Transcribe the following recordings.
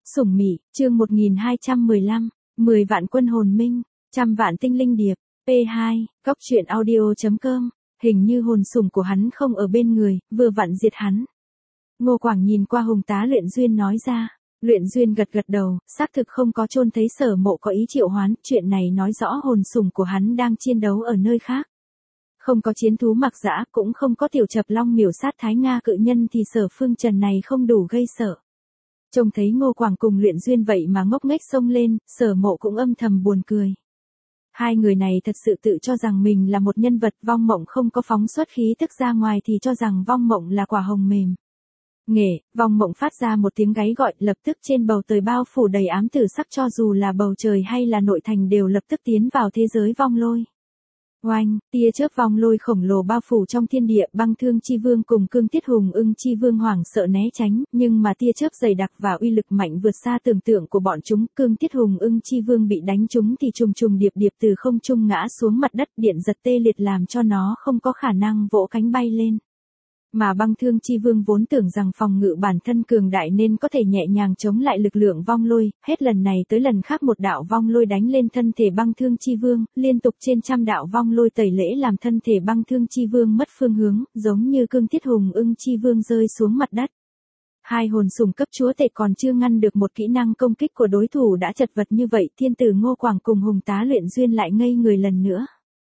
Sủng Mị, chương 1215, 10 vạn quân hồn minh, trăm vạn tinh linh điệp, P2, Cóc truyện audio.com, hình như hồn sủng của hắn không ở bên người, vừa vặn diệt hắn. Ngô Quảng nhìn qua Hùng Tá Luyện Duyên nói ra, Luyện Duyên gật gật đầu, xác thực không có chôn thấy Sở Mộ có ý triệu hoán, chuyện này nói rõ hồn sủng của hắn đang chiến đấu ở nơi khác. Không có chiến thú mặc dã, cũng không có tiểu chập long miểu sát Thái Nga cự nhân thì Sở Phương Trần này không đủ gây sợ. Trông thấy Ngô Quảng cùng Luyện Duyên vậy mà ngốc nghếch xông lên, Sở Mộ cũng âm thầm buồn cười. Hai người này thật sự tự cho rằng mình là một nhân vật, Vong Mộng không có phóng xuất khí tức ra ngoài thì cho rằng Vong Mộng là quả hồng mềm. Nghệ, Vong Mộng phát ra một tiếng gáy gọi, lập tức trên bầu trời bao phủ đầy ám tử sắc, cho dù là bầu trời hay là nội thành đều lập tức tiến vào thế giới vong lôi. Oanh, tia chớp vong lôi khổng lồ bao phủ trong thiên địa, Băng Thương Chi Vương cùng Cương Tiết Hùng Ưng Chi Vương hoảng sợ né tránh, nhưng mà tia chớp dày đặc và uy lực mạnh vượt xa tưởng tượng của bọn chúng, Cương Tiết Hùng Ưng Chi Vương bị đánh trúng thì trùng trùng điệp điệp từ không trung ngã xuống mặt đất, điện giật tê liệt làm cho nó không có khả năng vỗ cánh bay lên. Mà Băng Thương Chi Vương vốn tưởng rằng phòng ngự bản thân cường đại nên có thể nhẹ nhàng chống lại lực lượng vong lôi, hết lần này tới lần khác một đạo vong lôi đánh lên thân thể Băng Thương Chi Vương, liên tục trên trăm đạo vong lôi tẩy lễ làm thân thể Băng Thương Chi Vương mất phương hướng, giống như Cương Tiết Hùng Ưng Chi Vương rơi xuống mặt đất. Hai hồn sủng cấp chúa tể còn chưa ngăn được một kỹ năng công kích của đối thủ đã chật vật như vậy, thiên tử Ngô Quảng cùng Hùng Tá Luyện Duyên lại ngây người lần nữa.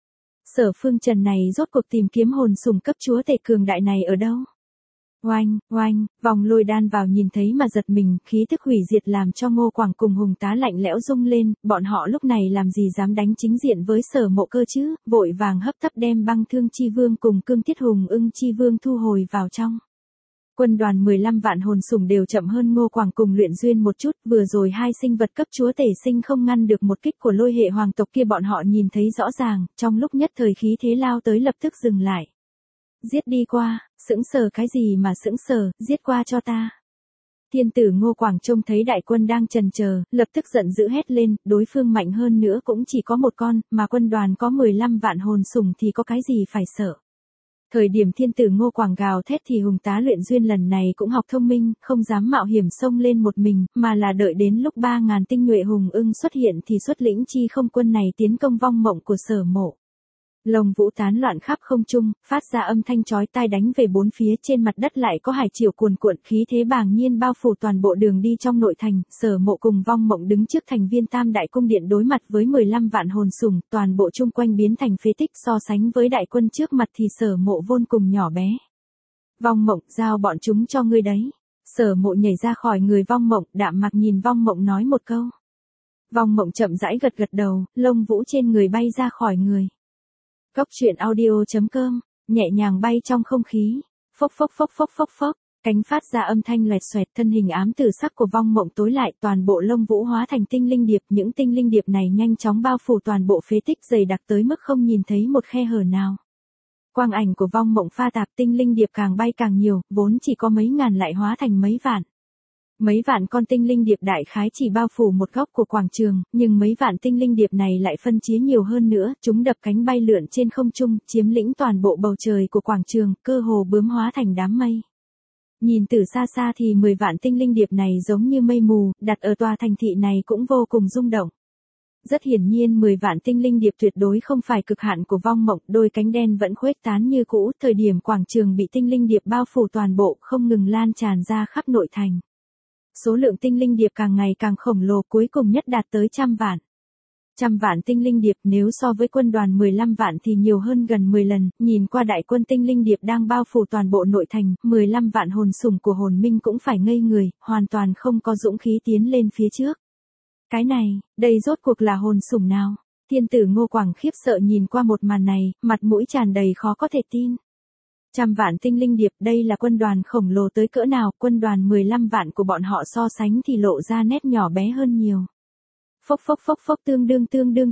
Sở Phương Trần này rốt cuộc tìm kiếm hồn sủng cấp chúa tể cường đại này ở đâu? Oanh, oanh, vòng lôi đan vào nhìn thấy mà giật mình, khí tức hủy diệt làm cho Ngô Quảng cùng Hùng Tá lạnh lẽo rung lên, bọn họ lúc này làm gì dám đánh chính diện với Sở Mộ cơ chứ, vội vàng hấp tấp đem Băng Thương Chi Vương cùng Cương Tiết Hùng Ưng Chi Vương thu hồi vào trong. Quân đoàn 15 vạn hồn sủng đều chậm hơn Ngô Quảng cùng Luyện Duyên một chút, vừa rồi hai sinh vật cấp chúa tể sinh không ngăn được một kích của lôi hệ hoàng tộc kia, bọn họ nhìn thấy rõ ràng, trong lúc nhất thời khí thế lao tới lập tức dừng lại. Giết đi qua, sững sờ cái gì mà sững sờ, giết qua cho ta. Thiên tử Ngô Quảng trông thấy đại quân đang chần chờ, lập tức giận dữ hét lên, đối phương mạnh hơn nữa cũng chỉ có một con, mà quân đoàn có 15 vạn hồn sủng thì có cái gì phải sợ. Thời điểm thiên tử Ngô Quảng gào thét thì Hùng Tá Luyện Duyên lần này cũng học thông minh, không dám mạo hiểm xông lên một mình, mà là đợi đến lúc 3.000 tinh nhuệ hùng ưng xuất hiện thì xuất lĩnh chi không quân này tiến công Vong Mộng của Sở Mộ. Lồng vũ tán loạn khắp không trung, phát ra âm thanh chói tai đánh về bốn phía, trên mặt đất lại có hải triều cuồn cuộn, khí thế bàng nhiên bao phủ toàn bộ đường đi trong nội thành. Sở Mộ cùng Vong Mộng đứng trước thành viên Tam Đại Cung Điện đối mặt với 15 vạn hồn sủng, toàn bộ chung quanh biến thành phế tích, so sánh với đại quân trước mặt thì Sở Mộ vô cùng nhỏ bé. Vong Mộng, giao bọn chúng cho ngươi đấy. Sở Mộ nhảy ra khỏi người Vong Mộng, đạm mặc nhìn Vong Mộng nói một câu. Vong Mộng chậm rãi gật gật đầu, lông vũ trên người bay ra khỏi người. Cóc truyện audio.com, nhẹ nhàng bay trong không khí, phốc phốc phốc phốc phốc phốc, cánh phát ra âm thanh loẹt xoẹt, thân hình ám tử sắc của Vong Mộng tối lại, toàn bộ lông vũ hóa thành tinh linh điệp, những tinh linh điệp này nhanh chóng bao phủ toàn bộ phế tích, dày đặc tới mức không nhìn thấy một khe hở nào. Quang ảnh của Vong Mộng pha tạp, tinh linh điệp càng bay càng nhiều, vốn chỉ có mấy ngàn lại hóa thành mấy vạn. Mấy vạn con tinh linh điệp đại khái chỉ bao phủ một góc của quảng trường, nhưng mấy vạn tinh linh điệp này lại phân chia nhiều hơn nữa, chúng đập cánh bay lượn trên không trung, chiếm lĩnh toàn bộ bầu trời của quảng trường, cơ hồ bướm hóa thành đám mây. Nhìn từ xa xa thì 10 vạn tinh linh điệp này giống như mây mù, đặt ở tòa thành thị này cũng vô cùng rung động. Rất hiển nhiên 10 vạn tinh linh điệp tuyệt đối không phải cực hạn của Vong Mộng, đôi cánh đen vẫn khuếch tán như cũ, thời điểm quảng trường bị tinh linh điệp bao phủ toàn bộ, không ngừng lan tràn ra khắp nội thành. Số lượng tinh linh điệp càng ngày càng khổng lồ, cuối cùng nhất đạt tới 100 vạn. 100 vạn tinh linh điệp nếu so với quân đoàn 15 vạn thì nhiều hơn gần 10 lần, nhìn qua đại quân tinh linh điệp đang bao phủ toàn bộ nội thành, 15 vạn hồn sủng của hồn minh cũng phải ngây người, hoàn toàn không có dũng khí tiến lên phía trước. Cái này, đây rốt cuộc là hồn sủng nào? Thiên tử Ngô Quảng khiếp sợ nhìn qua một màn này, mặt mũi tràn đầy khó có thể tin. 100 vạn tinh linh điệp, đây là quân đoàn khổng lồ tới cỡ nào, quân đoàn 15 vạn của bọn họ so sánh thì lộ ra nét nhỏ bé hơn nhiều. Phốc phốc phốc phốc, tương đương.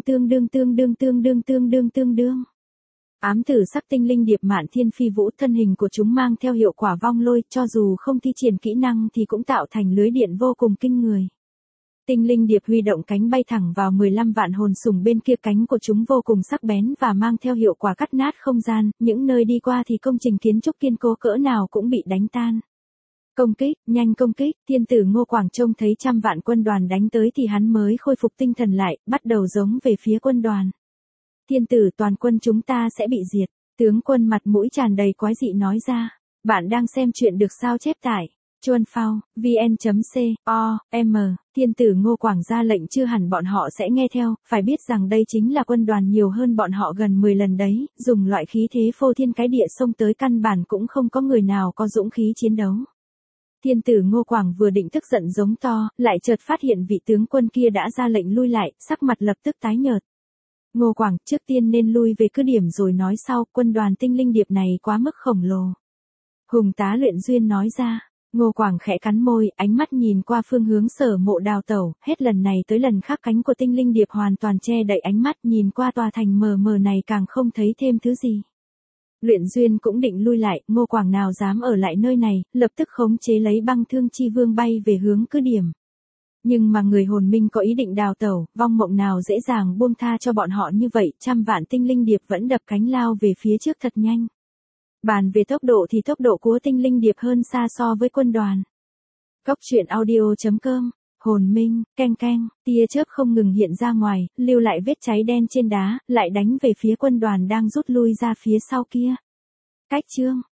Ám tử sắc tinh linh điệp Mạn Thiên Phi Vũ, thân hình của chúng mang theo hiệu quả vong lôi, cho dù không thi triển kỹ năng thì cũng tạo thành lưới điện vô cùng kinh người. Tinh linh điệp huy động cánh bay thẳng vào 15 vạn hồn sủng bên kia, cánh của chúng vô cùng sắc bén và mang theo hiệu quả cắt nát không gian, những nơi đi qua thì công trình kiến trúc kiên cố cỡ nào cũng bị đánh tan. Công kích, nhanh công kích, thiên tử Ngô Quảng trông thấy trăm vạn quân đoàn đánh tới thì hắn mới khôi phục tinh thần lại, bắt đầu giống về phía quân đoàn. Thiên tử, toàn quân chúng ta sẽ bị diệt. Tướng quân mặt mũi tràn đầy quái dị nói ra. Bạn đang xem chuyện được sao chép tại Chuan Phao, vn.com, thiên tử Ngô Quảng ra lệnh chưa hẳn bọn họ sẽ nghe theo, phải biết rằng đây chính là quân đoàn nhiều hơn bọn họ gần 10 lần đấy, dùng loại khí thế phô thiên cái địa xông tới căn bản cũng không có người nào có dũng khí chiến đấu. Thiên tử Ngô Quảng vừa định tức giận giống to, lại chợt phát hiện vị tướng quân kia đã ra lệnh lui lại, sắc mặt lập tức tái nhợt. Ngô Quảng, trước tiên nên lui về cứ điểm rồi nói sau, quân đoàn tinh linh điệp này quá mức khổng lồ. Hùng tá luyện duyên nói ra. Ngô Quảng khẽ cắn môi, ánh mắt nhìn qua phương hướng Sở Mộ đào tẩu, hết lần này tới lần khác cánh của tinh linh điệp hoàn toàn che đậy ánh mắt, nhìn qua tòa thành mờ mờ này càng không thấy thêm thứ gì. Luyện duyên cũng định lui lại, Ngô Quảng nào dám ở lại nơi này, lập tức khống chế lấy băng thương chi vương bay về hướng cứ điểm. Nhưng mà người hồn minh có ý định đào tẩu, vong mộng nào dễ dàng buông tha cho bọn họ như vậy, trăm vạn tinh linh điệp vẫn đập cánh lao về phía trước thật nhanh. Bàn về tốc độ thì tốc độ của tinh linh điệp hơn xa so với quân đoàn. Góc truyện audio.com, hồn minh, keng keng, tia chớp không ngừng hiện ra ngoài, lưu lại vết cháy đen trên đá, lại đánh về phía quân đoàn đang rút lui ra phía sau kia. Cách chương